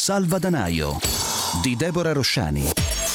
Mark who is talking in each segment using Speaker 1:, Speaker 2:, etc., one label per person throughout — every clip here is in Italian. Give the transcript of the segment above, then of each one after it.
Speaker 1: Salvadanaio di Deborah Rosciani.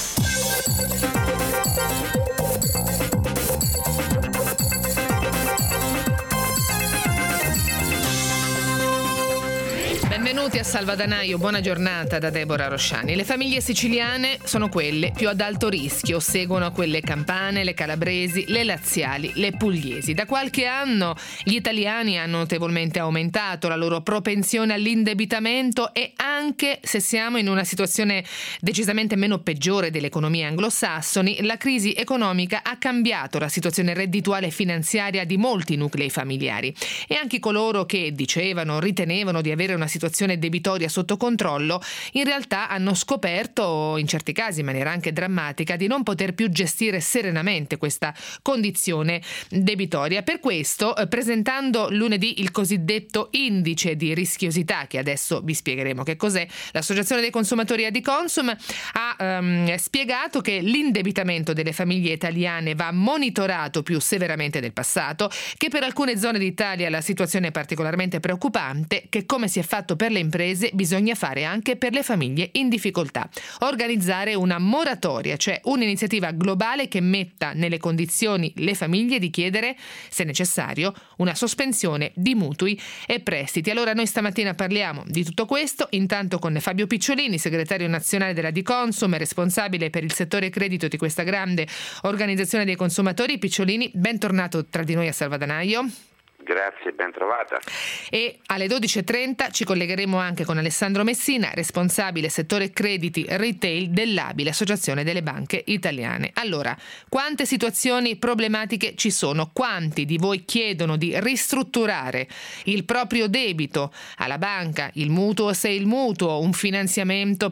Speaker 2: Benvenuti a Salvadanaio, buona giornata da Deborah Rosciani. Le famiglie siciliane sono quelle più ad alto rischio, seguono quelle campane, le calabresi, le laziali, le pugliesi. Da qualche anno gli italiani hanno notevolmente aumentato la loro propensione all'indebitamento e anche se siamo in una situazione decisamente meno peggiore delle economie anglosassoni, la crisi economica ha cambiato la situazione reddituale e finanziaria di molti nuclei familiari e anche coloro che ritenevano di avere una situazione debitoria sotto controllo, in realtà hanno scoperto, in certi casi in maniera anche drammatica, di non poter più gestire serenamente questa condizione debitoria. Per questo, presentando lunedì il cosiddetto indice di rischiosità, che adesso vi spiegheremo che cos'è, l'Associazione dei consumatori Adiconsum ha spiegato che l'indebitamento delle famiglie italiane va monitorato più severamente del passato, che per alcune zone d'Italia la situazione è particolarmente preoccupante, che come si è fatto per le imprese bisogna fare anche per le famiglie in difficoltà. Organizzare una moratoria, cioè un'iniziativa globale che metta nelle condizioni le famiglie di chiedere, se necessario, una sospensione di mutui e prestiti. Allora noi stamattina parliamo di tutto questo, intanto con Fabio Picciolini, segretario nazionale della Adiconsum e responsabile per il settore credito di questa grande organizzazione dei consumatori. Picciolini, bentornato tra di noi a Salvadanaio.
Speaker 3: Grazie, ben trovata.
Speaker 2: E alle 12.30 ci collegheremo anche con Alessandro Messina, responsabile settore crediti retail dell'ABI, l'Associazione delle Banche Italiane. Allora, quante situazioni problematiche ci sono? Quanti di voi chiedono di ristrutturare il proprio debito alla banca, il mutuo se è il mutuo, un finanziamento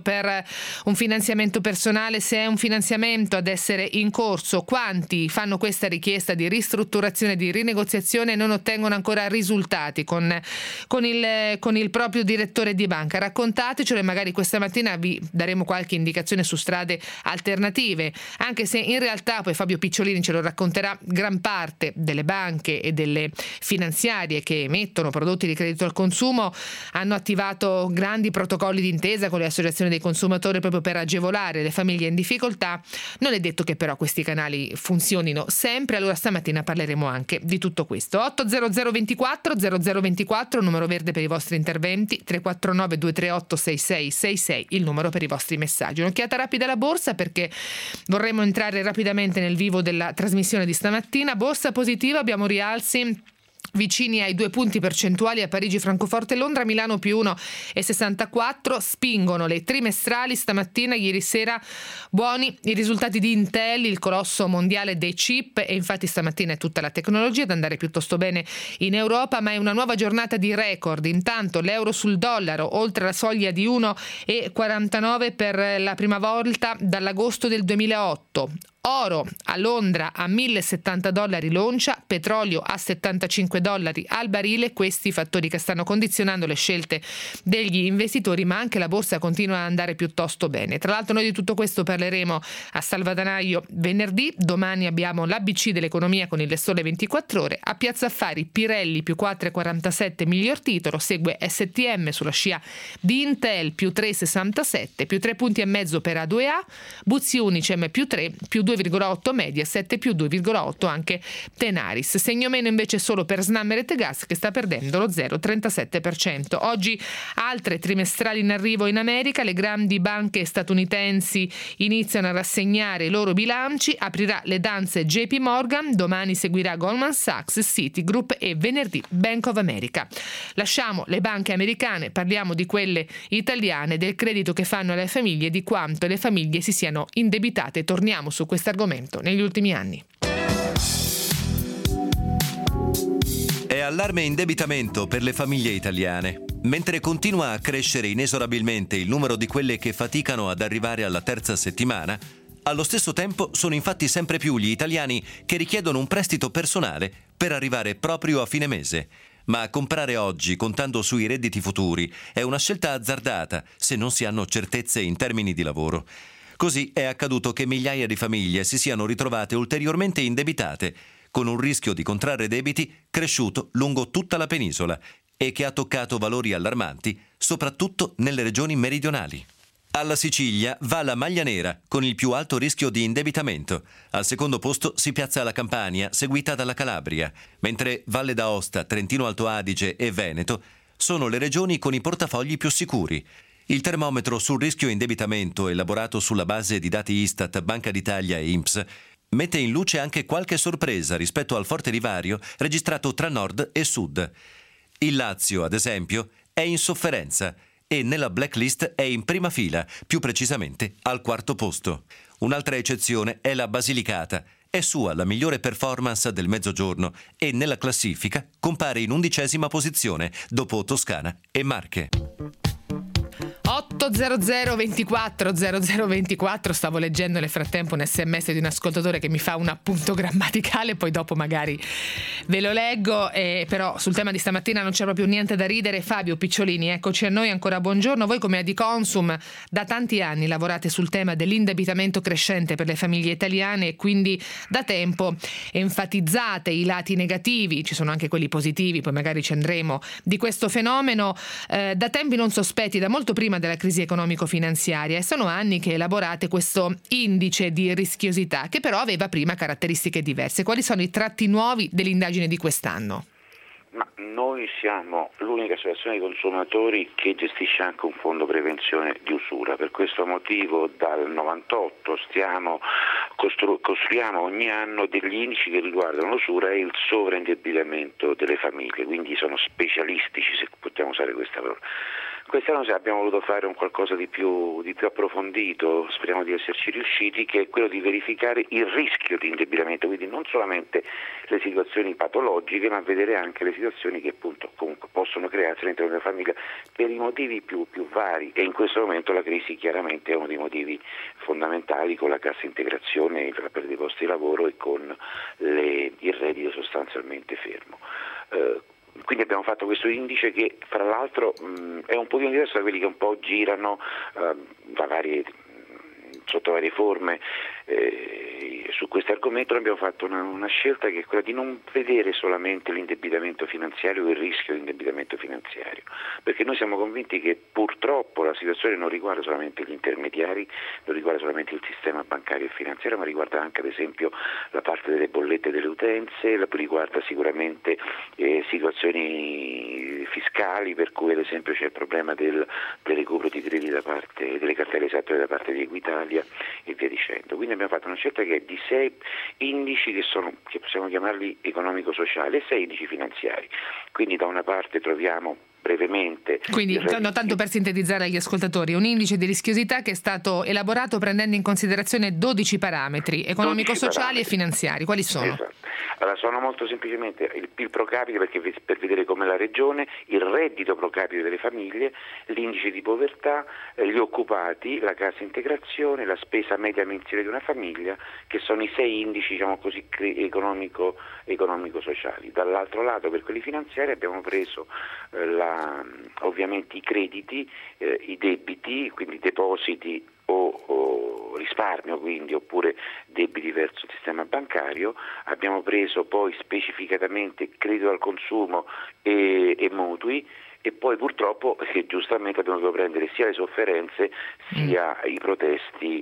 Speaker 2: personale se è un finanziamento ad essere in corso? Quanti fanno questa richiesta di ristrutturazione, di rinegoziazione e non ottengono ancora risultati con il proprio direttore di banca? Raccontatecelo e magari questa mattina vi daremo qualche indicazione su strade alternative, anche se in realtà poi Fabio Picciolini ce lo racconterà, gran parte delle banche e delle finanziarie che emettono prodotti di credito al consumo hanno attivato grandi protocolli d'intesa con le associazioni dei consumatori proprio per agevolare le famiglie in difficoltà. Non è detto che però questi canali funzionino sempre, allora stamattina parleremo anche di tutto questo. 80024 numero verde per i vostri interventi, 349 238 6666 il numero per i vostri messaggi. Un'occhiata rapida alla borsa perché vorremmo entrare rapidamente nel vivo della trasmissione di stamattina. Borsa positiva, abbiamo rialzi vicini ai 2 punti percentuali a Parigi, Francoforte e Londra. Milano più 1,64, spingono le trimestrali stamattina. Ieri sera buoni i risultati di Intel, il colosso mondiale dei chip, e infatti stamattina è tutta la tecnologia ad andare piuttosto bene in Europa, ma è una nuova giornata di record. Intanto l'euro sul dollaro oltre la soglia di 1,49 per la prima volta dall'agosto del 2008. Oro a Londra a $1.070 l'oncia, petrolio a $75 al barile, questi fattori che stanno condizionando le scelte degli investitori, ma anche la borsa continua ad andare piuttosto bene. Tra l'altro noi di tutto questo parleremo a Salvadanaio venerdì, domani abbiamo l'ABC dell'economia con il Sole 24 Ore, a Piazza Affari Pirelli più 4,47 miglior titolo, segue STM sulla scia di Intel più 3,67, più 3 punti e mezzo per A2A, Buzzi Unicem più 3, più 2,8 Mediaset, più 2,8 anche Tenaris. Segno meno invece solo per Snam e Gas che sta perdendo lo 0,37%. Oggi altre trimestrali in arrivo in America, le grandi banche statunitensi iniziano a rassegnare i loro bilanci, aprirà le danze JP Morgan, domani seguirà Goldman Sachs, Citigroup e venerdì Bank of America. Lasciamo le banche americane, parliamo di quelle italiane, del credito che fanno alle famiglie, di quanto le famiglie si siano indebitate. Torniamo su questo argomento negli ultimi anni.
Speaker 4: È allarme indebitamento per le famiglie italiane. Mentre continua a crescere inesorabilmente il numero di quelle che faticano ad arrivare alla terza settimana, allo stesso tempo sono infatti sempre più gli italiani che richiedono un prestito personale per arrivare proprio a fine mese. Ma comprare oggi contando sui redditi futuri è una scelta azzardata se non si hanno certezze in termini di lavoro. Così è accaduto che migliaia di famiglie si siano ritrovate ulteriormente indebitate, con un rischio di contrarre debiti cresciuto lungo tutta la penisola e che ha toccato valori allarmanti, soprattutto nelle regioni meridionali. Alla Sicilia va la maglia nera, con il più alto rischio di indebitamento. Al secondo posto si piazza la Campania, seguita dalla Calabria, mentre Valle d'Aosta, Trentino Alto Adige e Veneto sono le regioni con i portafogli più sicuri. Il termometro sul rischio indebitamento, elaborato sulla base di dati Istat, Banca d'Italia e INPS, mette in luce anche qualche sorpresa rispetto al forte divario registrato tra nord e sud. Il Lazio, ad esempio, è in sofferenza e nella blacklist è in prima fila, più precisamente al quarto posto. Un'altra eccezione è la Basilicata. È sua la migliore performance del Mezzogiorno e nella classifica compare in 11ª posizione dopo Toscana e Marche.
Speaker 2: 800 24 0024, stavo leggendo nel frattempo un sms di un ascoltatore che mi fa un appunto grammaticale, poi dopo magari ve lo leggo, però sul tema di stamattina non c'è proprio niente da ridere. Fabio Picciolini, eccoci a noi, ancora buongiorno. Voi come Adiconsum da tanti anni lavorate sul tema dell'indebitamento crescente per le famiglie italiane e quindi da tempo enfatizzate i lati negativi, ci sono anche quelli positivi, poi magari ci andremo, di questo fenomeno da tempi non sospetti, da molto prima della crisi economico-finanziaria, e sono anni che elaborate questo indice di rischiosità che però aveva prima caratteristiche diverse. Quali sono i tratti nuovi dell'indagine di quest'anno?
Speaker 3: Ma noi siamo l'unica associazione di consumatori che gestisce anche un fondo prevenzione di usura. Per questo motivo dal 98 costruiamo ogni anno degli indici che riguardano l'usura e il sovraindebitamento delle famiglie, quindi sono specialistici, se possiamo usare questa parola. Quest'anno abbiamo voluto fare un qualcosa di più approfondito, speriamo di esserci riusciti, che è quello di verificare il rischio di indebitamento, quindi non solamente le situazioni patologiche, ma vedere anche le situazioni che appunto comunque possono crearsi all'interno della famiglia per i motivi più vari, e in questo momento la crisi chiaramente è uno dei motivi fondamentali, con la cassa integrazione, la perdita dei posti di lavoro e con il reddito sostanzialmente fermo. Quindi abbiamo fatto questo indice che fra l'altro è un pochino diverso da quelli che un po' girano sotto varie forme su questo argomento. Noi abbiamo fatto una scelta che è quella di non vedere solamente l'indebitamento finanziario e il rischio di indebitamento finanziario, perché noi siamo convinti che purtroppo la situazione non riguarda solamente gli intermediari, non riguarda solamente il sistema bancario e finanziario, ma riguarda anche ad esempio la parte delle bollette delle utenze, riguarda sicuramente situazioni fiscali, per cui ad esempio c'è il problema del recupero di crediti da parte delle cartelle esattoriali da parte di Equitalia e via dicendo. Quindi abbiamo fatto una scelta che è di 6 indici che possiamo chiamarli economico-sociali e 6 indici finanziari. Quindi da una parte troviamo brevemente.
Speaker 2: Quindi, tanto per sintetizzare agli ascoltatori, un indice di rischiosità che è stato elaborato prendendo in considerazione 12 parametri economico-sociali e finanziari. Quali sono?
Speaker 3: Esatto. Allora, sono molto semplicemente il PIL pro capite, perché per vedere come la regione, il reddito pro capite delle famiglie, l'indice di povertà, gli occupati, la cassa integrazione, la spesa media mensile di una famiglia, che sono i 6 indici, diciamo così, economico-sociali. Dall'altro lato, per quelli finanziari, abbiamo preso ovviamente i crediti, i debiti, quindi depositi o risparmio, quindi, oppure debiti verso il sistema bancario. Abbiamo preso poi specificatamente credito al consumo e mutui, e poi purtroppo giustamente abbiamo dovuto prendere sia le sofferenze sia i protesti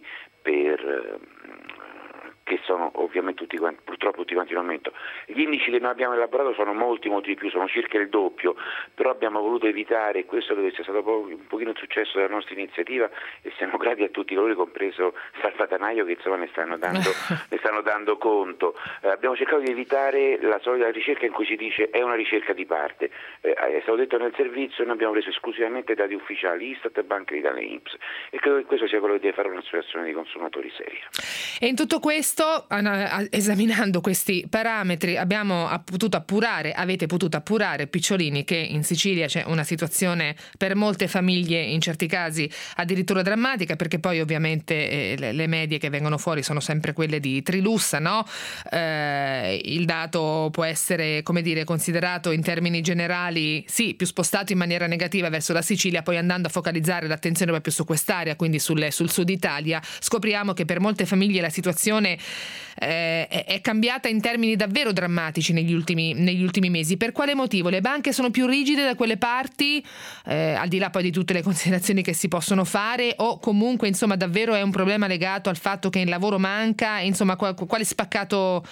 Speaker 3: che sono ovviamente purtroppo tutti quanti in aumento. Gli indici che noi abbiamo elaborato sono molti di più, sono circa il doppio, però abbiamo voluto evitare, e questo deve essere stato un pochino il successo della nostra iniziativa, e siamo grati a tutti coloro, compreso Salvatanaio, che insomma ne stanno dando conto. Abbiamo cercato di evitare la solita ricerca in cui si dice è una ricerca di parte. È stato detto nel servizio, noi abbiamo preso esclusivamente dati ufficiali Istat, Banca d'Italia e INPS, e credo che questo sia quello che deve fare un'associazione di consumatori seria.
Speaker 2: E in tutto questo, esaminando questi parametri, avete potuto appurare, Picciolini, che in Sicilia c'è una situazione per molte famiglie in certi casi addirittura drammatica, perché poi ovviamente le medie che vengono fuori sono sempre quelle di Trilussa, no? Il dato può essere, considerato in termini generali, sì, più spostato in maniera negativa verso la Sicilia, poi andando a focalizzare l'attenzione proprio su quest'area, quindi sul sud Italia, scopriamo che per molte famiglie la situazione è cambiata in termini davvero drammatici negli ultimi mesi. Per quale motivo? Le banche sono più rigide succede da quelle parti, al di là poi di tutte le considerazioni che si possono fare, o comunque insomma davvero è un problema legato al fatto che il lavoro manca? Insomma, quale spaccato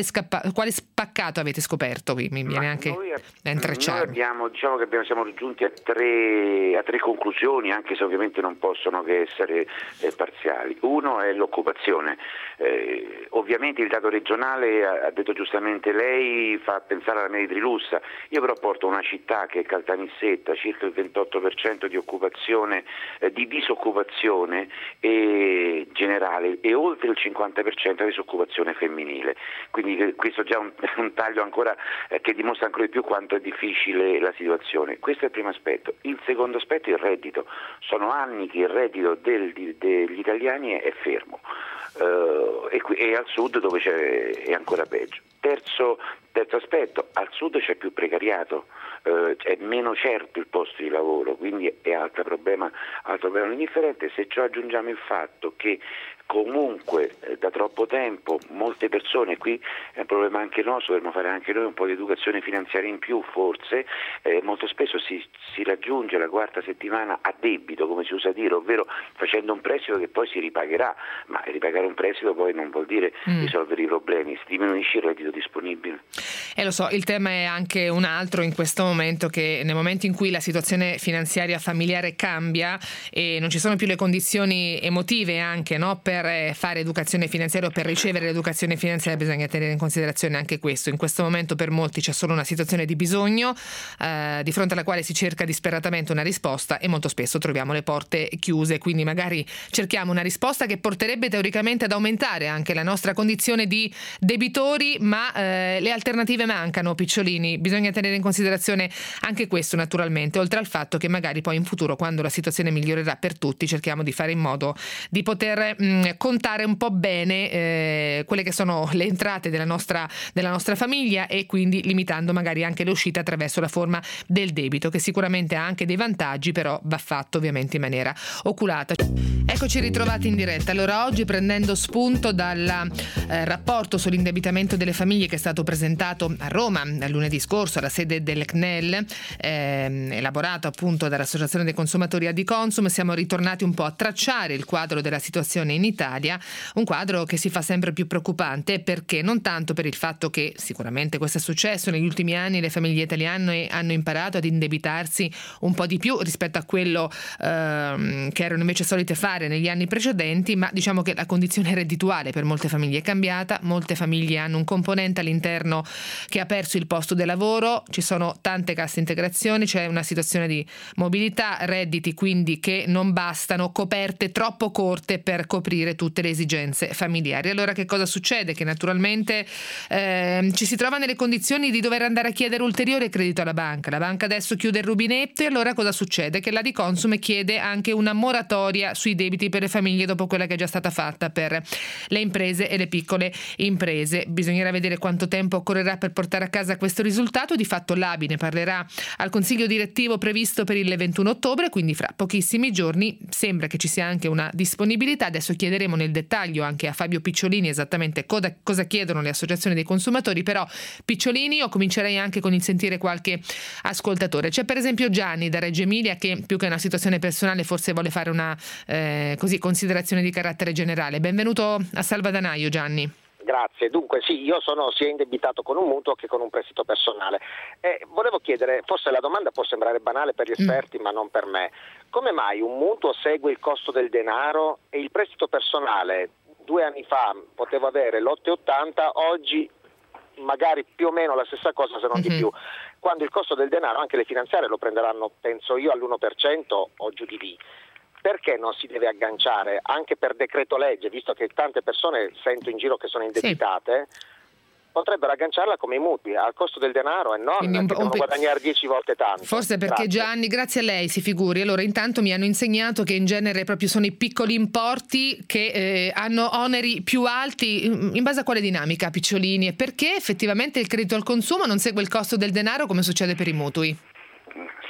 Speaker 2: avete scoperto? Qui mi viene anche da intrecciarmi.
Speaker 3: Siamo giunti a tre conclusioni, anche se ovviamente non possono che essere parziali. Uno è l'occupazione. Ovviamente il dato regionale, ha detto giustamente lei, fa pensare alla Meritri-Lussa. Io però porto una città che è Caltanissetta, circa il 28% di occupazione, di disoccupazione generale, e oltre il 50% di disoccupazione femminile. Quindi questo è già un taglio ancora che dimostra ancora di più quanto è difficile la situazione. Questo è il primo aspetto. Il secondo aspetto è il reddito. Sono anni che il reddito degli italiani è fermo, e al sud dove è ancora peggio. Terzo aspetto, al sud c'è più precariato, è meno certo il posto di lavoro, quindi è altro problema non indifferente. Se ciò aggiungiamo il fatto che comunque da troppo tempo molte persone, qui è un problema anche nostro, dovremmo fare anche noi un po' di educazione finanziaria in più forse, molto spesso si raggiunge la quarta settimana a debito, come si usa dire, ovvero facendo un prestito che poi si ripagherà, ma ripagare un prestito poi non vuol dire risolvere i problemi, si diminuisce il reddito disponibile.
Speaker 2: Lo so, il tema è anche un altro in questo momento, che nel momento in cui la situazione finanziaria familiare cambia e non ci sono più le condizioni emotive anche, no, per fare educazione finanziaria o per ricevere l'educazione finanziaria, bisogna tenere in considerazione anche questo. In questo momento per molti c'è solo una situazione di bisogno di fronte alla quale si cerca disperatamente una risposta, e molto spesso troviamo le porte chiuse, quindi magari cerchiamo una risposta che porterebbe teoricamente ad aumentare anche la nostra condizione di debitori, ma le alternative mancano, Picciolini. Bisogna tenere in considerazione anche questo, naturalmente, oltre al fatto che magari poi in futuro, quando la situazione migliorerà per tutti, cerchiamo di fare in modo di poter contare un po' bene quelle che sono le entrate della nostra famiglia, e quindi limitando magari anche le uscite attraverso la forma del debito, che sicuramente ha anche dei vantaggi, però va fatto ovviamente in maniera oculata. Eccoci ritrovati in diretta. Allora, oggi, prendendo spunto dal rapporto sull'indebitamento delle famiglie che è stato presentato a Roma lunedì scorso alla sede del CNEL, elaborato appunto dall'Associazione dei Consumatori Adiconsum, siamo ritornati un po' a tracciare il quadro della situazione in Italia, un quadro che si fa sempre più preoccupante, perché non tanto per il fatto che sicuramente questo è successo negli ultimi anni, le famiglie italiane hanno imparato ad indebitarsi un po' di più rispetto a quello che erano invece solite fare negli anni precedenti, ma diciamo che la condizione reddituale per molte famiglie è cambiata. Molte famiglie hanno un componente all'interno che ha perso il posto del lavoro, ci sono tante casse integrazioni, c'è una situazione di mobilità, redditi quindi che non bastano, coperte troppo corte per coprire tutte le esigenze familiari. Allora che cosa succede? Che naturalmente ci si trova nelle condizioni di dover andare a chiedere ulteriore credito alla banca. La banca adesso chiude il rubinetto, e allora cosa succede? Che l'Adiconsum chiede anche una moratoria sui debiti per le famiglie dopo quella che è già stata fatta per le imprese e le piccole imprese. Bisognerà vedere quanto tempo occorrerà per portare a casa questo risultato. Di fatto l'ABI ne parlerà al consiglio direttivo previsto per il 21 ottobre, quindi fra pochissimi giorni. Sembra che ci sia anche una disponibilità. Adesso chiederemo nel dettaglio anche a Fabio Picciolini esattamente cosa chiedono le associazioni dei consumatori, però Picciolini, io comincerei anche con il sentire qualche ascoltatore. C'è per esempio Gianni da Reggio Emilia, che più che una situazione personale forse vuole fare una considerazione di carattere generale. Benvenuto a Salvadanaio, Gianni.
Speaker 5: Grazie. Dunque sì, io sono sia indebitato con un mutuo che con un prestito personale. Volevo chiedere, forse la domanda può sembrare banale per gli esperti, ma non per me. Come mai un mutuo segue il costo del denaro e il prestito personale 2 anni fa potevo avere l'8,80, oggi magari più o meno la stessa cosa, se non di più, quando il costo del denaro anche le finanziarie lo prenderanno, penso io, all'1% o giù di lì. Perché non si deve agganciare anche per decreto legge, visto che tante persone sento in giro che sono indebitate, potrebbero agganciarla come i mutui al costo del denaro e non che devono guadagnare 10 volte tanto.
Speaker 2: Forse perché Gianni, grazie a lei, si figuri. Allora, intanto mi hanno insegnato che in genere proprio sono i piccoli importi che hanno oneri più alti. In base a quale dinamica, Picciolini? E perché effettivamente il credito al consumo non segue il costo del denaro come succede per i mutui?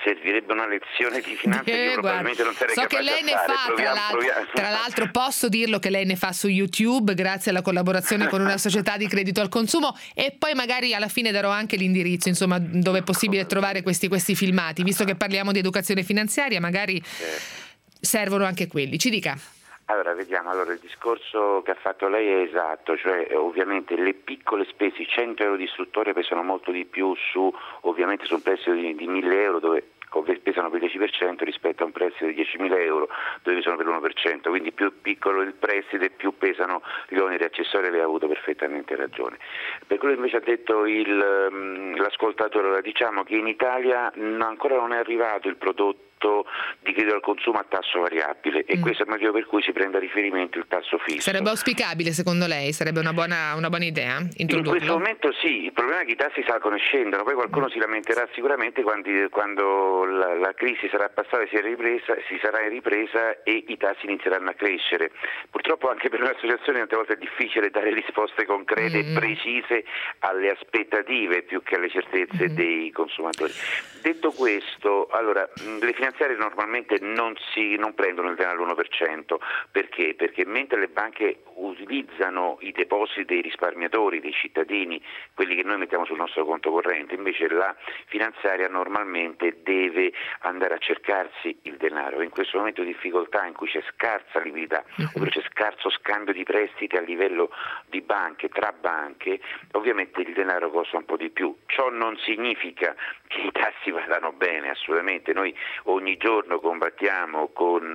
Speaker 3: servirebbe una lezione di finanza che io probabilmente non sarei capace
Speaker 2: che lei
Speaker 3: a
Speaker 2: ne
Speaker 3: fare.
Speaker 2: fa, tra l'altro posso dirlo che lei ne fa su YouTube grazie alla collaborazione con una società di credito al consumo, e poi magari alla fine darò anche l'indirizzo, insomma, dove è possibile trovare questi filmati, visto che parliamo di educazione finanziaria, magari servono anche quelli. Ci dica.
Speaker 3: Allora, vediamo, il discorso che ha fatto lei è esatto, cioè ovviamente le piccole spese, i 100 euro di istruttore pesano molto di più ovviamente su un prestito di 1.000 euro dove pesano per il 10% rispetto a un prestito di 10.000 euro dove pesano per l'1%, quindi più piccolo il prestito e più pesano gli oneri accessori, lei ha avuto perfettamente ragione. Per quello che invece ha detto l'ascoltatore, allora, diciamo che in Italia ancora non è arrivato il prodotto di credito al consumo a tasso variabile e questo è il motivo per cui si prende a riferimento il tasso fisso.
Speaker 2: Sarebbe auspicabile secondo lei? Sarebbe una buona idea introdurlo?
Speaker 3: In questo momento sì, il problema è che i tassi salgono e scendono, poi qualcuno si lamenterà sicuramente quando la crisi sarà passata e si sarà in ripresa e i tassi inizieranno a crescere. Purtroppo anche per un'associazione tante volte è difficile dare risposte concrete e precise alle aspettative più che alle certezze dei consumatori. Detto questo, allora, le finanziarie normalmente non prendono il denaro all'1%, perché? Perché mentre le banche utilizzano i depositi dei risparmiatori, dei cittadini, quelli che noi mettiamo sul nostro conto corrente, invece la finanziaria normalmente deve andare a cercarsi il denaro. In questo momento di difficoltà in cui c'è scarsa liquidità, ovvero c'è scarso scambio di prestiti a livello di banche, tra banche, ovviamente il denaro costa un po' di più. Ciò non significa che i tassi vadano bene, assolutamente. Noi ogni giorno combattiamo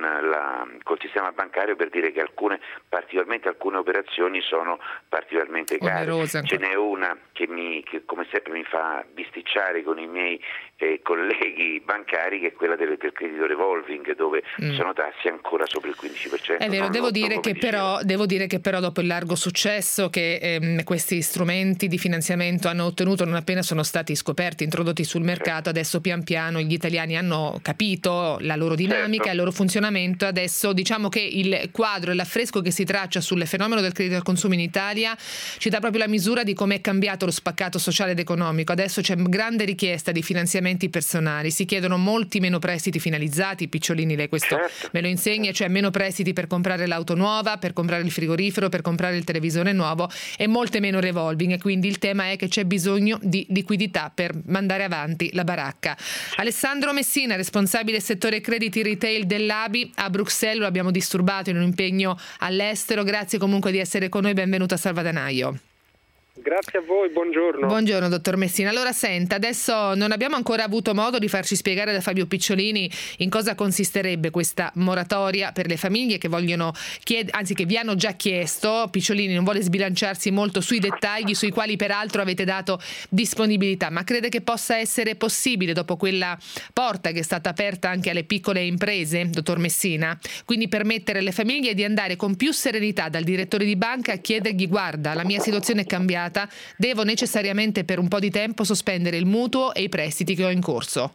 Speaker 3: col sistema bancario per dire che particolarmente alcune operazioni sono particolarmente care. Ce n'è una che come sempre mi fa bisticciare con i miei colleghi bancari, che è quella del credito revolving, dove sono tassi ancora sopra il 15%.
Speaker 2: È vero, devo dire che però dopo il largo successo che questi strumenti di finanziamento hanno ottenuto non appena sono stati scoperti, introdotti sul mercato, adesso pian piano gli italiani hanno capito la loro dinamica, il loro funzionamento. Adesso diciamo che il quadro e l'affresco che si traccia sul fenomeno del credito al consumo in Italia ci dà proprio la misura di come è cambiato lo spaccato sociale ed economico. Adesso c'è grande richiesta di finanziamenti personali, si chiedono molti meno prestiti finalizzati, Picciolini lei questo me lo insegna, cioè meno prestiti per comprare l'auto nuova, per comprare il frigorifero, per comprare il televisore nuovo e molte meno revolving, e quindi il tema è che c'è bisogno di liquidità per mandare avanti la baracca. Alessandro Messina, responsabile settore crediti retail dell'ABI a Bruxelles, lo abbiamo disturbato in un impegno all'estero, grazie comunque di essere con noi, benvenuto a Salvadanaio.
Speaker 6: Grazie a voi, buongiorno.
Speaker 2: Buongiorno dottor Messina. Allora senta, adesso non abbiamo ancora avuto modo di farci spiegare da Fabio Picciolini in cosa consisterebbe questa moratoria per le famiglie che vogliono che vi hanno già chiesto. Picciolini non vuole sbilanciarsi molto sui dettagli, sui quali peraltro avete dato disponibilità, ma crede che possa essere possibile dopo quella porta che è stata aperta anche alle piccole imprese, dottor Messina, quindi permettere alle famiglie di andare con più serenità dal direttore di banca a chiedergli: guarda, la mia situazione è cambiata, devo necessariamente per un po' di tempo sospendere il mutuo e i prestiti che ho in corso?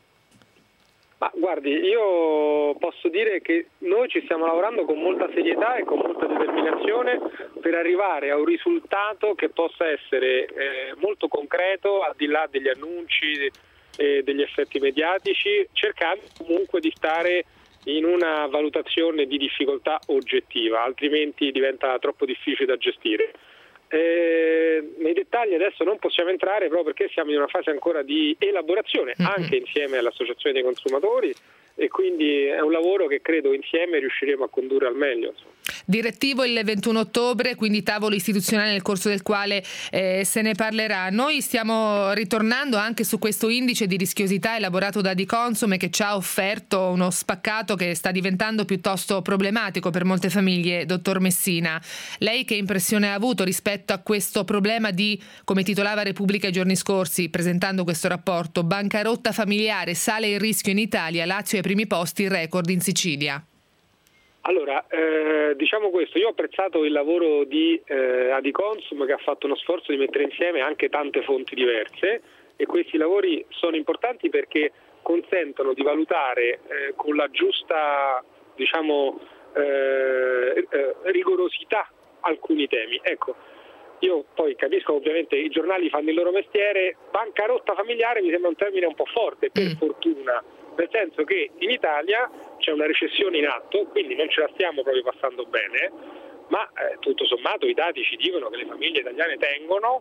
Speaker 6: Ma guardi, io posso dire che noi ci stiamo lavorando con molta serietà e con molta determinazione per arrivare a un risultato che possa essere molto concreto, al di là degli annunci e degli effetti mediatici, cercando comunque di stare in una valutazione di difficoltà oggettiva, altrimenti diventa troppo difficile da gestire. Nei dettagli adesso non possiamo entrare proprio perché siamo in una fase ancora di elaborazione anche insieme all'associazione dei consumatori, e quindi è un lavoro che credo insieme riusciremo a condurre al meglio.
Speaker 2: Direttivo il 21 ottobre, quindi tavolo istituzionale nel corso del quale se ne parlerà. Noi stiamo ritornando anche su questo indice di rischiosità elaborato da Adiconsum, che ci ha offerto uno spaccato che sta diventando piuttosto problematico per molte famiglie. Dottor Messina, lei che impressione ha avuto rispetto a questo problema di, come titolava Repubblica i giorni scorsi presentando questo rapporto, bancarotta familiare, sale il rischio in Italia, Lazio ai primi posti, il record in Sicilia?
Speaker 6: Allora, diciamo questo, io ho apprezzato il lavoro di Adiconsum, che ha fatto uno sforzo di mettere insieme anche tante fonti diverse, e questi lavori sono importanti perché consentono di valutare con la giusta, rigorosità alcuni temi. Ecco, io poi capisco, ovviamente i giornali fanno il loro mestiere, bancarotta familiare mi sembra un termine un po' forte, per fortuna nel senso che in Italia c'è una recessione in atto, quindi non ce la stiamo proprio passando bene, ma tutto sommato i dati ci dicono che le famiglie italiane tengono,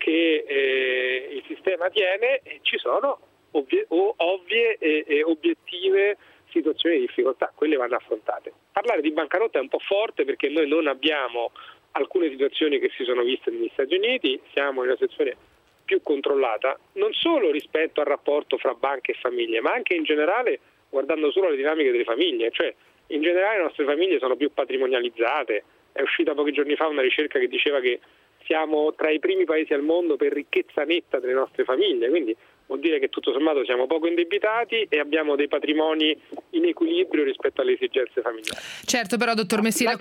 Speaker 6: che il sistema tiene e ci sono ovvie e obiettive situazioni di difficoltà, quelle vanno affrontate. Parlare di bancarotta è un po' forte perché noi non abbiamo alcune situazioni che si sono viste negli Stati Uniti, siamo in una situazione più controllata, non solo rispetto al rapporto fra banche e famiglie, ma anche in generale guardando solo le dinamiche delle famiglie, cioè in generale le nostre famiglie sono più patrimonializzate. È uscita pochi giorni fa una ricerca che diceva che siamo tra i primi paesi al mondo per ricchezza netta delle nostre famiglie, quindi vuol dire che tutto sommato siamo poco indebitati e abbiamo dei patrimoni in equilibrio rispetto alle esigenze familiari.
Speaker 2: Certo, però dottor Messina,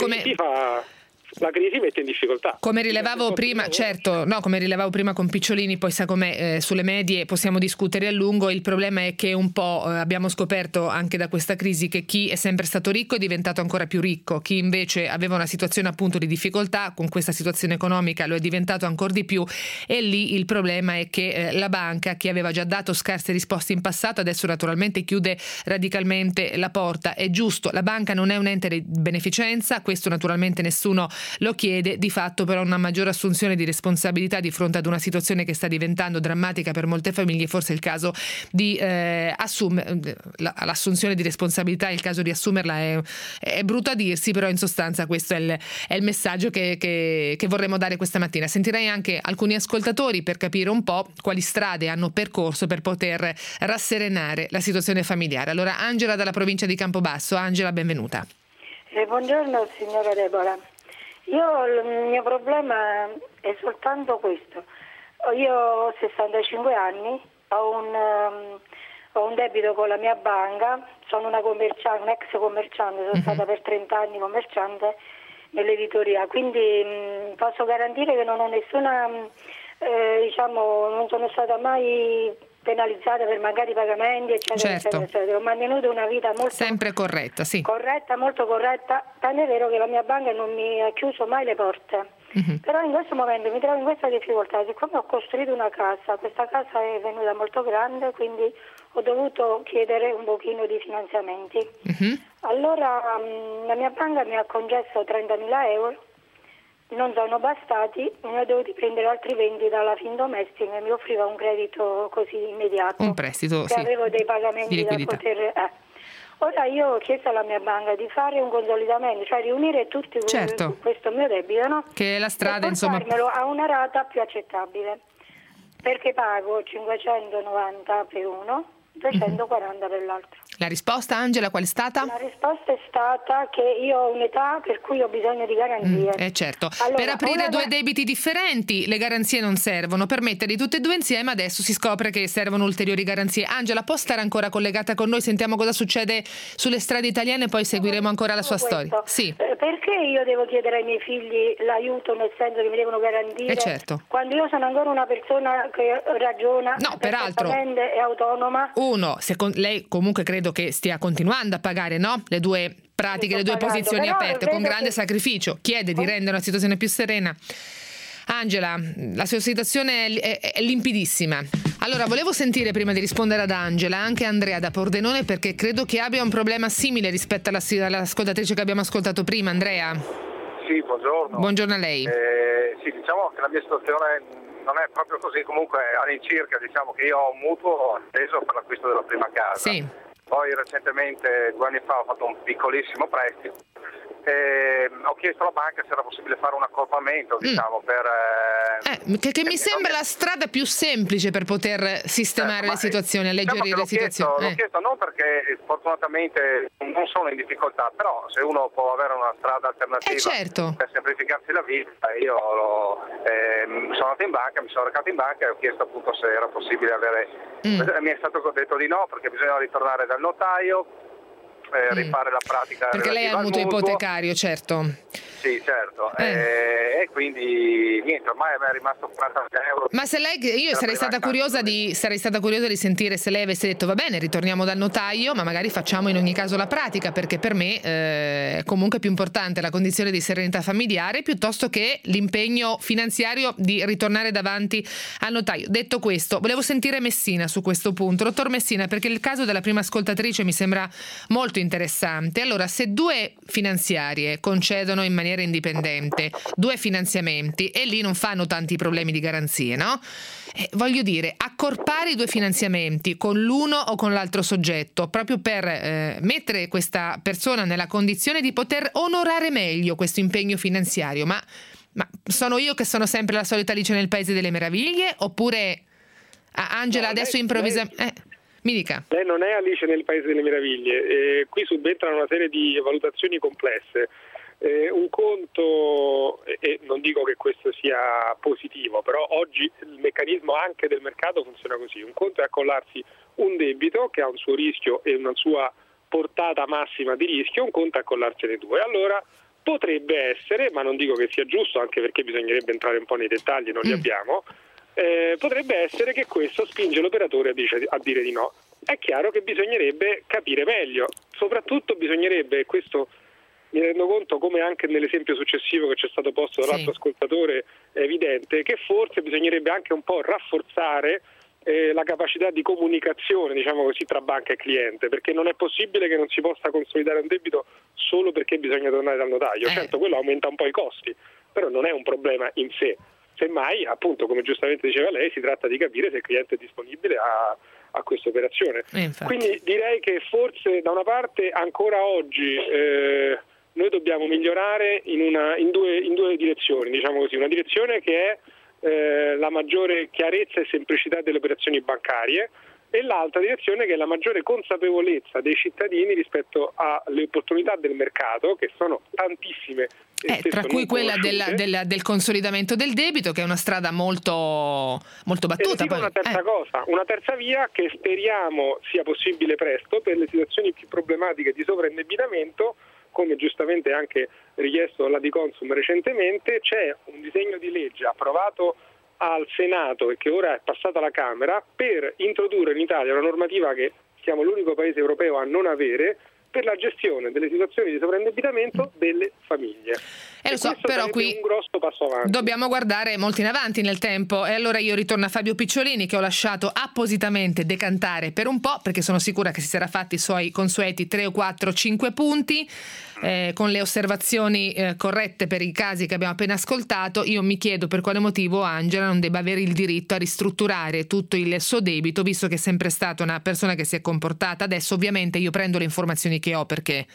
Speaker 6: la crisi mette in difficoltà.
Speaker 2: Come rilevavo prima, come rilevavo prima con Picciolini, poi sa com'è, sulle medie possiamo discutere a lungo. Il problema è che un po' abbiamo scoperto anche da questa crisi che chi è sempre stato ricco è diventato ancora più ricco, chi invece aveva una situazione appunto di difficoltà con questa situazione economica lo è diventato ancora di più, e lì il problema è che la banca, che aveva già dato scarse risposte in passato, adesso naturalmente chiude radicalmente la porta. È giusto, la banca non è un ente di beneficenza, questo naturalmente nessuno lo chiede, di fatto però una maggiore assunzione di responsabilità di fronte ad una situazione che sta diventando drammatica per molte famiglie. Forse è il caso di l'assunzione di responsabilità, il caso di assumerla è brutto a dirsi, però in sostanza questo è il messaggio che vorremmo dare questa mattina. Sentirei anche alcuni ascoltatori per capire un po' quali strade hanno percorso per poter rasserenare la situazione familiare. Allora, Angela dalla provincia di Campobasso. Angela, benvenuta.
Speaker 7: Buongiorno signora Deborah. Il mio problema è soltanto questo. Io ho 65 anni, ho un debito con la mia banca, sono una commerciante, un ex commerciante, sono stata per 30 anni commerciante nell'editoria, quindi posso garantire che non ho nessuna, non sono stata mai penalizzata per mancati pagamenti, eccetera,
Speaker 2: certo.
Speaker 7: eccetera, eccetera. Ho mantenuto una vita molto
Speaker 2: sempre corretta, sì.
Speaker 7: Corretta, molto corretta, tant'è vero che la mia banca non mi ha chiuso mai le porte. Però in questo momento mi trovo in questa difficoltà, siccome ho costruito una casa, questa casa è venuta molto grande, quindi ho dovuto chiedere un pochino di finanziamenti. Allora la mia banca mi ha concesso 30.000 euro, non sono bastati, ne ho dovuti prendere altri 20 dalla Findomestic e mi offriva un credito così immediato.
Speaker 2: Un prestito,
Speaker 7: che
Speaker 2: sì.
Speaker 7: avevo dei pagamenti da poter... Ora io ho chiesto alla mia banca di fare un consolidamento, cioè riunire tutti questo mio debito, no?
Speaker 2: Che è la strada,
Speaker 7: e
Speaker 2: insomma,
Speaker 7: a una rata più accettabile, perché pago 590 per uno, 240 per l'altro.
Speaker 2: La risposta, Angela, qual è stata?
Speaker 7: La risposta è stata che io ho un'età per cui ho bisogno di garanzie.
Speaker 2: Certo.
Speaker 7: Allora,
Speaker 2: per aprire due debiti differenti le garanzie non servono, per metterli tutti e due insieme adesso si scopre che servono ulteriori garanzie. Angela, può stare ancora collegata con noi? Sentiamo cosa succede sulle strade italiane e poi seguiremo ancora la sua storia. Sì.
Speaker 7: Perché io devo chiedere ai miei figli l'aiuto, nel senso che mi devono garantire,
Speaker 2: certo.
Speaker 7: quando io sono ancora una persona che ragiona perfettamente e autonoma?
Speaker 2: Lei comunque credo che stia continuando a pagare, no? Le due pratiche, le due posizioni aperte, con grande sacrificio. Chiede di rendere una situazione più serena. Angela, la sua situazione è limpidissima. Allora, volevo sentire, prima di rispondere ad Angela, anche Andrea da Pordenone, perché credo che abbia un problema simile rispetto all'ascoltatrice che abbiamo ascoltato prima. Andrea?
Speaker 8: Sì, buongiorno.
Speaker 2: Buongiorno a lei.
Speaker 8: Sì, diciamo che la mia situazione non è proprio così, comunque all'incirca diciamo che io ho un mutuo atteso per l'acquisto della prima casa.
Speaker 2: Sì.
Speaker 8: Poi recentemente, 2 anni fa, ho fatto un piccolissimo prestito e ho chiesto alla banca se era possibile fare un accorpamento, diciamo, per...
Speaker 2: che mi sembra la strada più semplice per poter sistemare le situazioni, alleggerire le situazioni.
Speaker 8: L'ho chiesto non perché fortunatamente non sono in difficoltà, però se uno può avere una strada alternativa
Speaker 2: certo.
Speaker 8: per semplificarsi la vita, io sono andato in banca, mi sono recato in banca e ho chiesto appunto se era possibile avere... Mi è stato detto di no, perché bisogna ritornare dal notaio, rifare la pratica
Speaker 2: perché lei ha il mutuo ipotecario, certo.
Speaker 8: sì, certo. E quindi niente, ormai è rimasto 40 euro.
Speaker 2: Ma se lei, io sarei stata curiosa di sentire se lei avesse detto va bene, ritorniamo dal notaio, ma magari facciamo in ogni caso la pratica, perché per me è comunque più importante la condizione di serenità familiare piuttosto che l'impegno finanziario di ritornare davanti al notaio. Detto questo, volevo sentire Messina su questo punto. Dottor Messina, perché il caso della prima ascoltatrice mi sembra molto interessante. Allora, se due finanziarie concedono in maniera indipendente due finanziamenti e lì non fanno tanti problemi di garanzie, no? Voglio dire, accorpare i due finanziamenti con l'uno o con l'altro soggetto proprio per mettere questa persona nella condizione di poter onorare meglio questo impegno finanziario. Ma sono io che sono sempre la solita Alice nel Paese delle Meraviglie, oppure Angela adesso improvvisamente... Mi dica.
Speaker 6: Lei non è Alice nel Paese delle Meraviglie, qui subentrano una serie di valutazioni complesse. Un conto, e non dico che questo sia positivo, però oggi il meccanismo anche del mercato funziona così. Un conto è accollarsi un debito che ha un suo rischio e una sua portata massima di rischio, un conto è accollarsene due. Allora potrebbe essere, ma non dico che sia giusto, anche perché bisognerebbe entrare un po' nei dettagli, non li abbiamo, potrebbe essere che questo spinge l'operatore a dire di no. È chiaro che bisognerebbe capire meglio, soprattutto bisognerebbe, questo mi rendo conto, come anche nell'esempio successivo che c'è stato posto dall'altro ascoltatore, è evidente che forse bisognerebbe anche un po' rafforzare la capacità di comunicazione, diciamo così, tra banca e cliente, perché non è possibile che non si possa consolidare un debito solo perché bisogna tornare dal notaio. Certo, quello aumenta un po' i costi, però non è un problema in sé. Semmai, appunto, come giustamente diceva lei, si tratta di capire se il cliente è disponibile a questa operazione. Quindi direi che forse da una parte ancora oggi noi dobbiamo migliorare in due direzioni, diciamo così. Una direzione che è la maggiore chiarezza e semplicità delle operazioni bancarie, e l'altra direzione che è la maggiore consapevolezza dei cittadini rispetto alle opportunità del mercato, che sono tantissime.
Speaker 2: Tra cui quella del consolidamento del debito, che è una strada molto, molto battuta.
Speaker 6: Poi. Una terza via che speriamo sia possibile presto per le situazioni più problematiche di sovraindebitamento, come giustamente anche richiesto dall'Adiconsum recentemente. C'è un disegno di legge approvato al Senato e che ora è passato alla Camera per introdurre in Italia una normativa che siamo l'unico paese europeo a non avere per la gestione delle situazioni di sovraindebitamento delle famiglie.
Speaker 2: Lo so, però qui
Speaker 6: un grosso passo avanti.
Speaker 2: Dobbiamo guardare molto in avanti nel tempo, e allora io ritorno a Fabio Picciolini, che ho lasciato appositamente decantare per un po', perché sono sicura che si sarà fatti i suoi consueti 3 o 4 5 punti con le osservazioni corrette per i casi che abbiamo appena ascoltato. Io mi chiedo per quale motivo Angela non debba avere il diritto a ristrutturare tutto il suo debito, visto che è sempre stata una persona che si è comportata. Adesso ovviamente io prendo le informazioni che ho, perché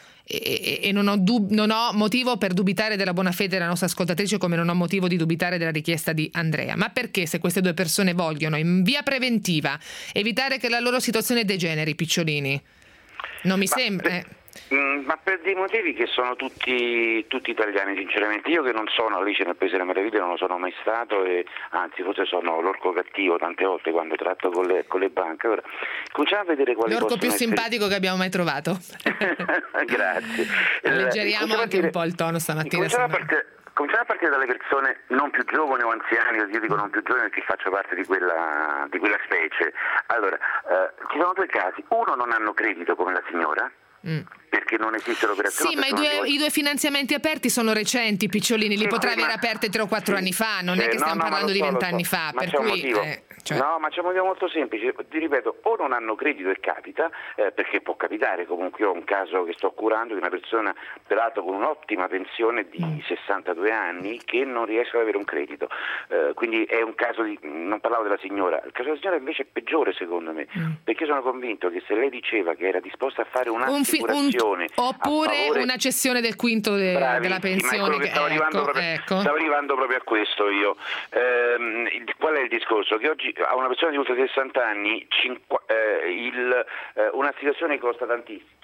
Speaker 2: e non ho motivo per dubitare della buona fede della nostra ascoltatrice, come non ho motivo di dubitare della richiesta di Andrea. Ma perché, se queste due persone vogliono in via preventiva evitare che la loro situazione degeneri, Picciolini? Non mi sembra...
Speaker 3: Ma per dei motivi che sono tutti italiani, sinceramente. Io che non sono Alice nel Paese delle Meraviglie, non lo sono mai stato, e anzi forse sono l'orco cattivo tante volte quando tratto con le banche. Allora, cominciamo a vedere quali
Speaker 2: l'orco più
Speaker 3: essere...
Speaker 2: simpatico che abbiamo mai trovato.
Speaker 3: Grazie.
Speaker 2: Alleggeriamo anche un po' il tono stamattina.
Speaker 3: Cominciamo a partire dalle persone non più giovani o anziani. Io dico non più giovani perché faccio parte di quella specie. Allora, ci sono due casi. Uno, non hanno credito come la signora, perché non esiste l'operazione.
Speaker 2: Sì, ma i due finanziamenti aperti sono recenti, Picciolini, li potrà avere aperti 3 o 4 anni fa, non è che stiamo parlando di 20 anni fa,
Speaker 3: ma
Speaker 2: per
Speaker 3: c'è
Speaker 2: cui...
Speaker 3: un motivo. No, ma c'è un motivo molto semplice. Ti ripeto, o non hanno credito e capita, perché può capitare. Comunque io ho un caso che sto curando di una persona, peraltro con un'ottima pensione di 62 anni, che non riesce ad avere un credito. Quindi è un caso di... non parlavo della signora. Il caso della signora invece è peggiore, secondo me, perché sono convinto che se lei diceva che era disposta a fare un'assicurazione
Speaker 2: oppure una cessione del quinto della pensione,
Speaker 3: stavo arrivando proprio a questo io. Qual è il discorso? Che oggi a una persona di oltre 60 anni un'assicurazione costa tantissimo.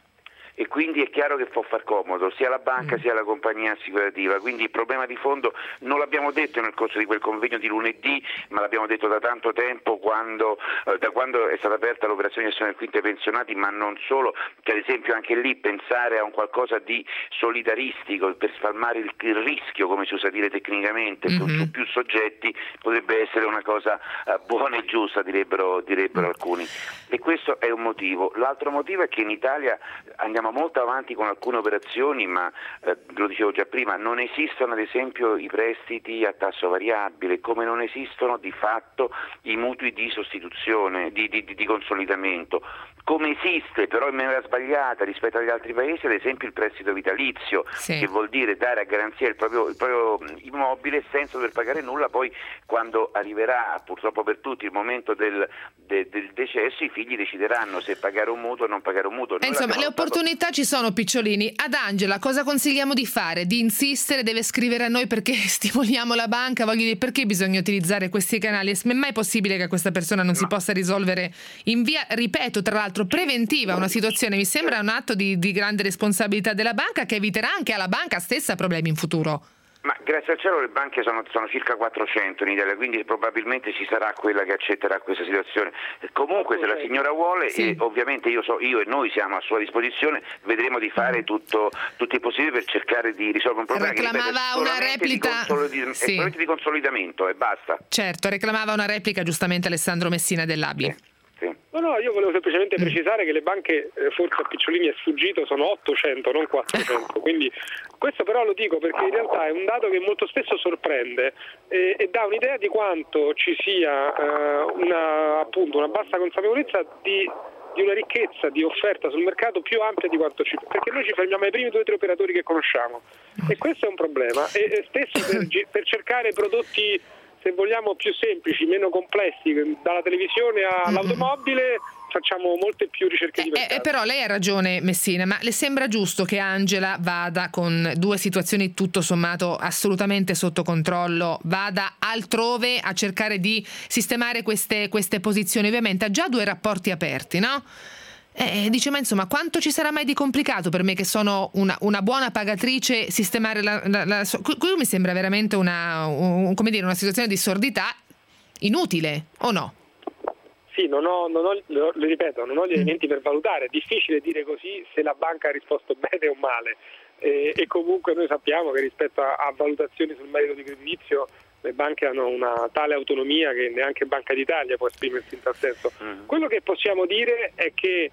Speaker 3: e quindi è chiaro che può far comodo sia la banca sia la compagnia assicurativa. Quindi il problema di fondo non l'abbiamo detto nel corso di quel convegno di lunedì, ma l'abbiamo detto da tanto tempo, da quando è stata aperta l'operazione di gestione del quinto ai pensionati, ma non solo, che ad esempio anche lì pensare a un qualcosa di solidaristico per spalmare il rischio, come si usa dire tecnicamente, su più soggetti, potrebbe essere una cosa buona e giusta, direbbero alcuni. E questo è un motivo. L'altro motivo è che in Italia andiamo molto avanti con alcune operazioni, ma lo dicevo già prima, non esistono ad esempio i prestiti a tasso variabile, come non esistono di fatto i mutui di sostituzione, di consolidamento. Come esiste però in maniera sbagliata rispetto agli altri paesi ad esempio il prestito vitalizio, che vuol dire dare a garanzia il proprio immobile senza dover pagare nulla, poi quando arriverà purtroppo per tutti il momento del decesso i figli decideranno se pagare un mutuo o non pagare un mutuo.
Speaker 2: Insomma, le opportunità ci sono, Picciolini. Ad Angela cosa consigliamo di fare? Di insistere? Deve scrivere a noi perché stimoliamo la banca? Voglio dire, perché bisogna utilizzare questi canali? È mai possibile che questa persona non si possa risolvere in via, ripeto, tra l'altro preventiva, una situazione? Mi sembra un atto di grande responsabilità della banca, che eviterà anche alla banca stessa problemi in futuro.
Speaker 3: Ma grazie al cielo le banche sono circa 400 in Italia, quindi probabilmente ci sarà quella che accetterà questa situazione. Comunque se la signora vuole, ovviamente io e noi siamo a sua disposizione, vedremo di fare tutto il possibile per cercare di risolvere un problema.
Speaker 2: Reclamava una replica
Speaker 3: solamente di consolidamento e basta.
Speaker 2: Certo, reclamava una replica giustamente Alessandro Messina dell'ABI.
Speaker 6: No, io volevo semplicemente precisare che le banche, forse a Picciolini è sfuggito, sono 800, non 400, quindi questo però lo dico perché in realtà è un dato che molto spesso sorprende e dà un'idea di quanto ci sia una bassa consapevolezza di una ricchezza di offerta sul mercato più ampia di quanto perché noi ci fermiamo ai primi 2 o 3 operatori che conosciamo e questo è un problema e spesso per cercare prodotti, se vogliamo, più semplici, meno complessi, dalla televisione all'automobile, facciamo molte più ricerche di mercato.
Speaker 2: Però lei ha ragione, Messina, ma le sembra giusto che Angela vada con 2 situazioni tutto sommato assolutamente sotto controllo, vada altrove a cercare di sistemare queste posizioni? Ovviamente ha già 2 rapporti aperti, no? Dice, ma insomma, quanto ci sarà mai di complicato per me che sono una buona pagatrice sistemare qui mi sembra veramente una situazione di sordità inutile, o no?
Speaker 6: Sì, lo ripeto, non ho gli elementi per valutare, è difficile dire così se la banca ha risposto bene o male e comunque noi sappiamo che rispetto a valutazioni sul merito di creditizio le banche hanno una tale autonomia che neanche Banca d'Italia può esprimersi in tal senso. Quello che possiamo dire è che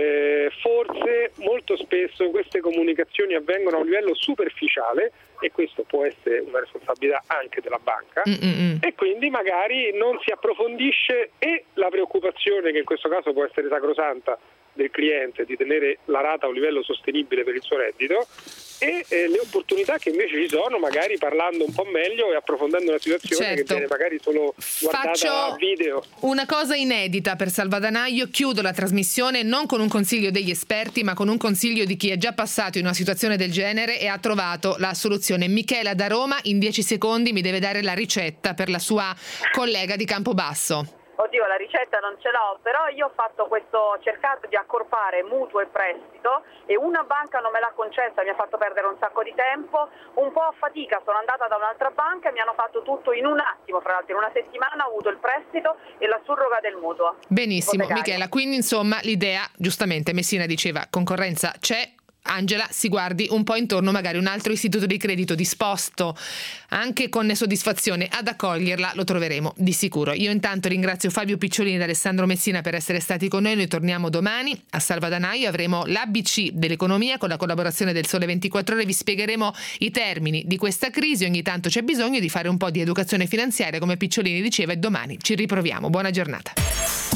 Speaker 6: forse molto spesso queste comunicazioni avvengono a un livello superficiale e questo può essere una responsabilità anche della banca e quindi magari non si approfondisce e la preoccupazione, che in questo caso può essere sacrosanta, del cliente di tenere la rata a un livello sostenibile per il suo reddito e le opportunità che invece ci sono, magari parlando un po' meglio e approfondendo una situazione che viene magari solo guardata a video.
Speaker 2: Una cosa inedita per Salvadanaio: chiudo la trasmissione non con un consiglio degli esperti ma con un consiglio di chi è già passato in una situazione del genere e ha trovato la soluzione. Michela da Roma in 10 secondi mi deve dare la ricetta per la sua collega di Campobasso.
Speaker 9: Oddio, la ricetta non ce l'ho, però io ho cercato di accorpare mutuo e prestito e una banca non me l'ha concessa, mi ha fatto perdere un sacco di tempo, un po' a fatica sono andata da un'altra banca e mi hanno fatto tutto in un attimo, fra l'altro in una settimana ho avuto il prestito e la surroga del mutuo.
Speaker 2: Benissimo,
Speaker 9: ipotecario.
Speaker 2: Michela, quindi insomma l'idea, giustamente Messina diceva, concorrenza c'è. Angela si guardi un po' intorno, magari un altro istituto di credito disposto anche con soddisfazione ad accoglierla, lo troveremo di sicuro. Io intanto ringrazio Fabio Picciolini ed Alessandro Messina per essere stati con noi torniamo domani a Salvadanaio, avremo l'ABC dell'economia con la collaborazione del Sole 24 Ore, vi spiegheremo i termini di questa crisi, ogni tanto c'è bisogno di fare un po' di educazione finanziaria come Picciolini diceva e domani ci riproviamo. Buona giornata.